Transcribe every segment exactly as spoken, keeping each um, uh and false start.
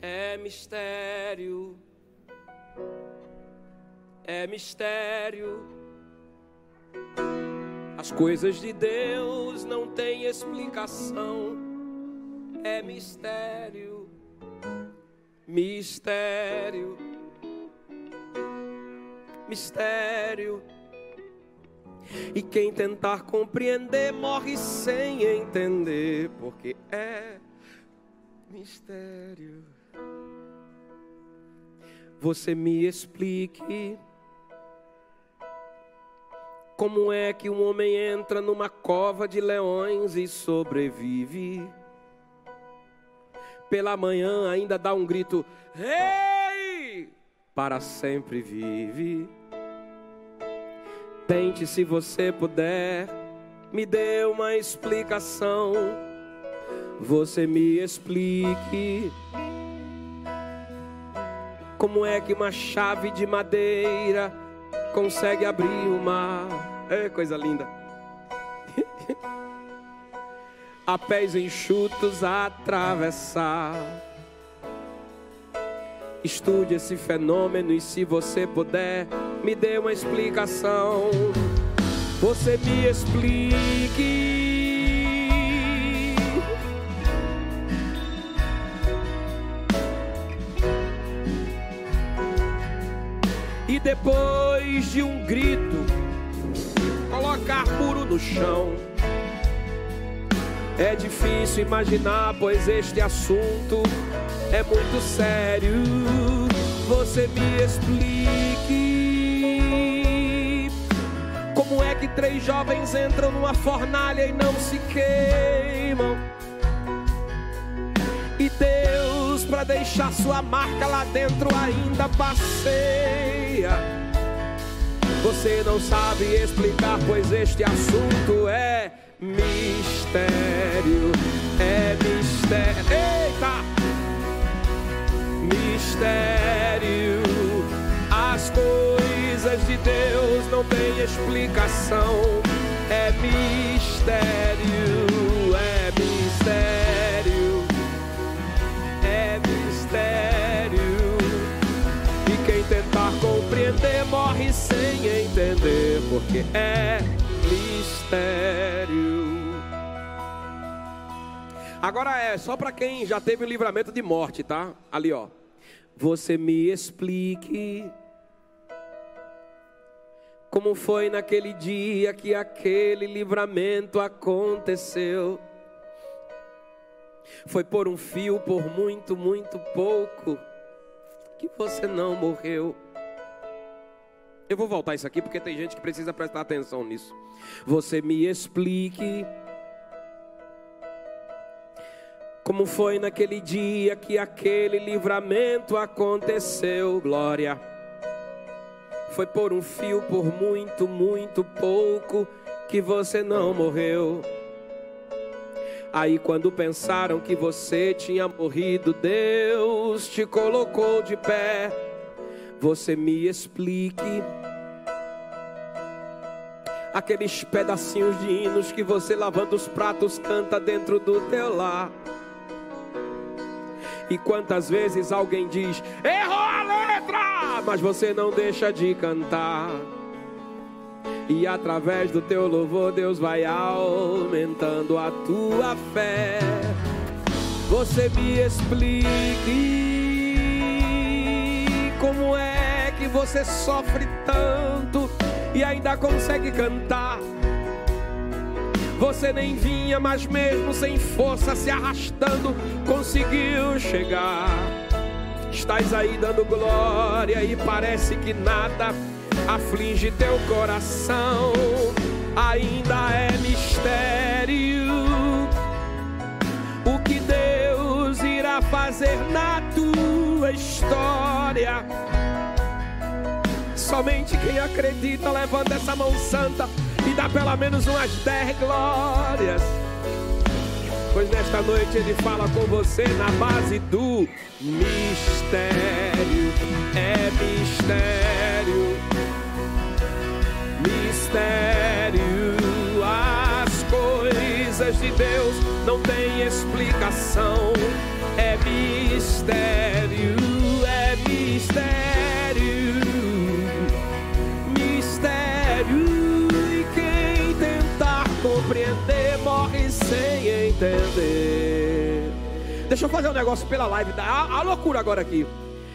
É mistério, é mistério. As coisas de Deus não têm explicação. É mistério, mistério, mistério. E quem tentar compreender morre sem entender, porque é mistério. Você me explique como é que um homem entra numa cova de leões e sobrevive. Pela manhã ainda dá um grito: ei! Para sempre vive. Tente, se você puder, me dê uma explicação. Você me explique como é que uma chave de madeira consegue abrir o mar. É coisa linda. A pés enxutos a atravessar. Estude esse fenômeno e, se você puder, me dê uma explicação. Você me explique e depois de um grito, colocar muro no chão. É difícil imaginar, pois este assunto é muito sério. Você me explique como é que três jovens entram numa fornalha e não se queimam. E Deus, para deixar sua marca lá dentro, ainda passeia. Você não sabe explicar, pois este assunto é mistério. É mistério. Eita! Mistério. As coisas de Deus não têm explicação. É mistério. É mistério. É mistério. E quem tentar compreender morre sem entender, porque é mistério. Agora é só para quem já teve o livramento de morte, tá? Ali, ó. Você me explique como foi naquele dia que aquele livramento aconteceu. Foi por um fio, por muito, muito pouco, que você não morreu. Eu vou voltar isso aqui porque tem gente que precisa prestar atenção nisso. Você me explique como foi naquele dia que aquele livramento aconteceu. Glória. Foi por um fio, por muito, muito pouco, que você não morreu. Aí quando pensaram que você tinha morrido, Deus te colocou de pé. Você me explique aqueles pedacinhos de hinos que você, lavando os pratos, canta dentro do teu lar. E quantas vezes alguém diz: errou a letra, mas você não deixa de cantar. E através do teu louvor Deus vai aumentando a tua fé. Você me explique como é que você sofre tanto e ainda consegue cantar. Você nem vinha, mas mesmo sem força, se arrastando, conseguiu chegar. Estás aí dando glória e parece que nada aflige teu coração. Ainda é mistério o que Deus irá fazer na tua história. Somente quem acredita levanta essa mão santa e dá pelo menos umas dez glórias. Pois nesta noite Ele fala com você na base do mistério. É mistério. Mistério. As coisas de Deus não têm explicação. É mistério. Deixa eu fazer um negócio pela live. A, a loucura agora aqui.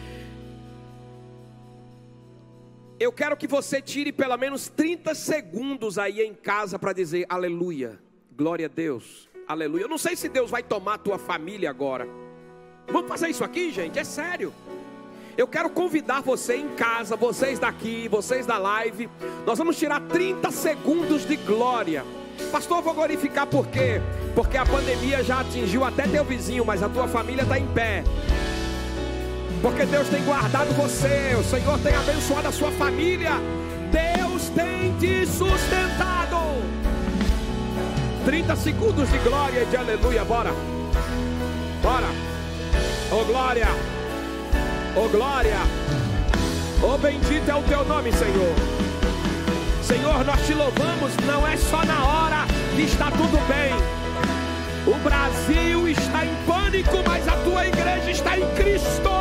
Eu quero que você tire pelo menos trinta segundos aí em casa para dizer aleluia, glória a Deus, aleluia. Eu não sei se Deus vai tomar a tua família agora. Vamos fazer isso aqui, gente? É sério. Eu quero convidar você em casa, vocês daqui, vocês da live. Nós vamos tirar trinta segundos de glória. Pastor, eu vou glorificar por quê? Porque a pandemia já atingiu até teu vizinho, mas a tua família está em pé. Porque Deus tem guardado você, o Senhor tem abençoado a sua família, Deus tem te sustentado. trinta segundos de glória e de aleluia, bora. Bora. Oh glória, oh glória, oh bendito é o teu nome, Senhor. Senhor, nós te louvamos, não é só na hora que está tudo bem. O Brasil está em pânico, mas a tua igreja está em Cristo.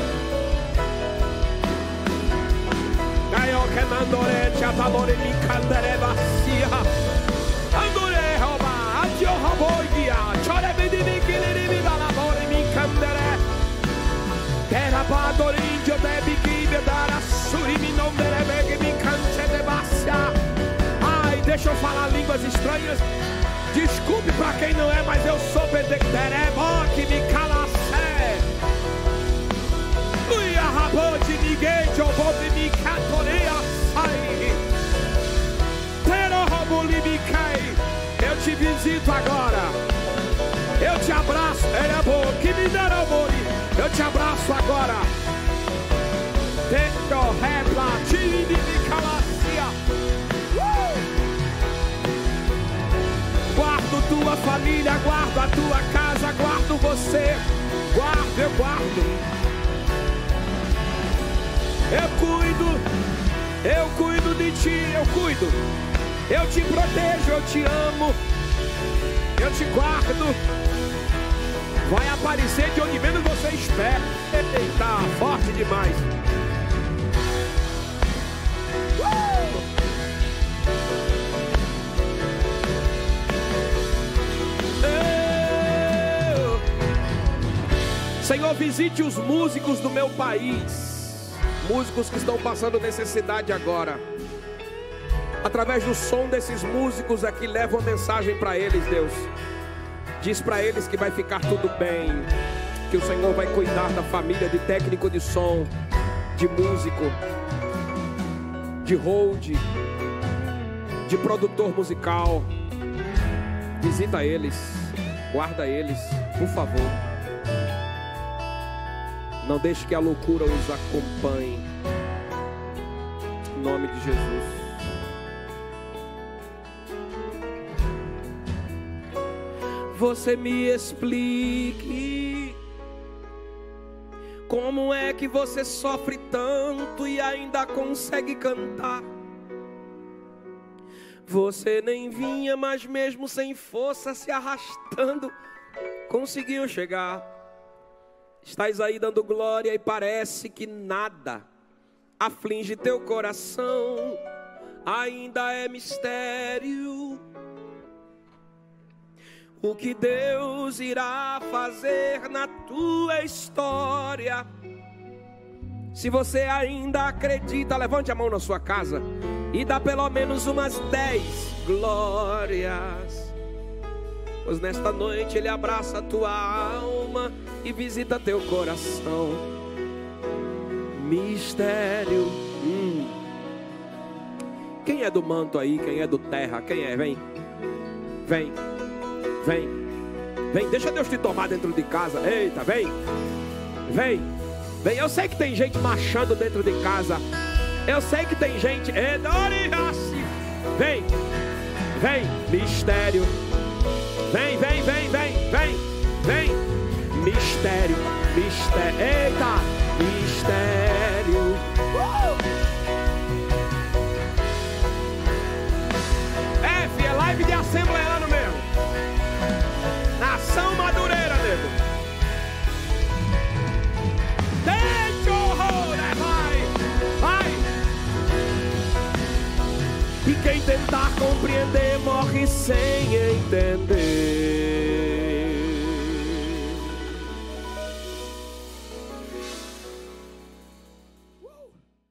Ai, deixa eu falar línguas estranhas. Desculpe para quem não é, mas eu sou pentecostal, que me calacé. Uia, rabo de ninguém, eu vou me catoreia, sai. Pero rabo me cai. Eu te visito agora. Eu te abraço, ele é bom, que me dá amor. Eu te abraço agora. Tendo repla, tire de me calacé. Guardo tua família, guardo a tua casa, guardo você, guardo, eu guardo. Eu cuido, eu cuido de ti, eu cuido. Eu te protejo, eu te amo, eu te guardo. Vai aparecer de onde menos você espera. Eita, forte demais. Senhor, visite os músicos do meu país, músicos que estão passando necessidade agora. Através do som desses músicos aqui, leva uma mensagem para eles, Deus. Diz para eles que vai ficar tudo bem, que o Senhor vai cuidar da família, de técnico de som, de músico, de hold, de produtor musical. Visita eles, guarda eles, por favor. Não deixe que a loucura os acompanhe. Em nome de Jesus. Você me explique como é que você sofre tanto e ainda consegue cantar. Você nem vinha, mas mesmo sem força, se arrastando, conseguiu chegar. Estás aí dando glória e parece que nada aflige teu coração. Ainda é mistério o que Deus irá fazer na tua história. Se você ainda acredita, levante a mão na sua casa e dá pelo menos umas dez glórias. Pois nesta noite Ele abraça a tua alma e visita teu coração. Mistério. Hum. Quem é do manto aí? Quem é do terra? Quem é? Vem. Vem. Vem. Vem. Deixa Deus te tomar dentro de casa. Eita, vem. Vem. Vem. Eu sei que tem gente marchando dentro de casa. Eu sei que tem gente. Vem. Vem. Mistério. Vem, vem, vem, vem, vem, vem. Mistério, mistério, eita, mistério. Uh! F, é live de assembleano mesmo. Nação Madureira, nego. Deixa o horror, né? Vai, vai. E quem tentar compreender morre sem entender.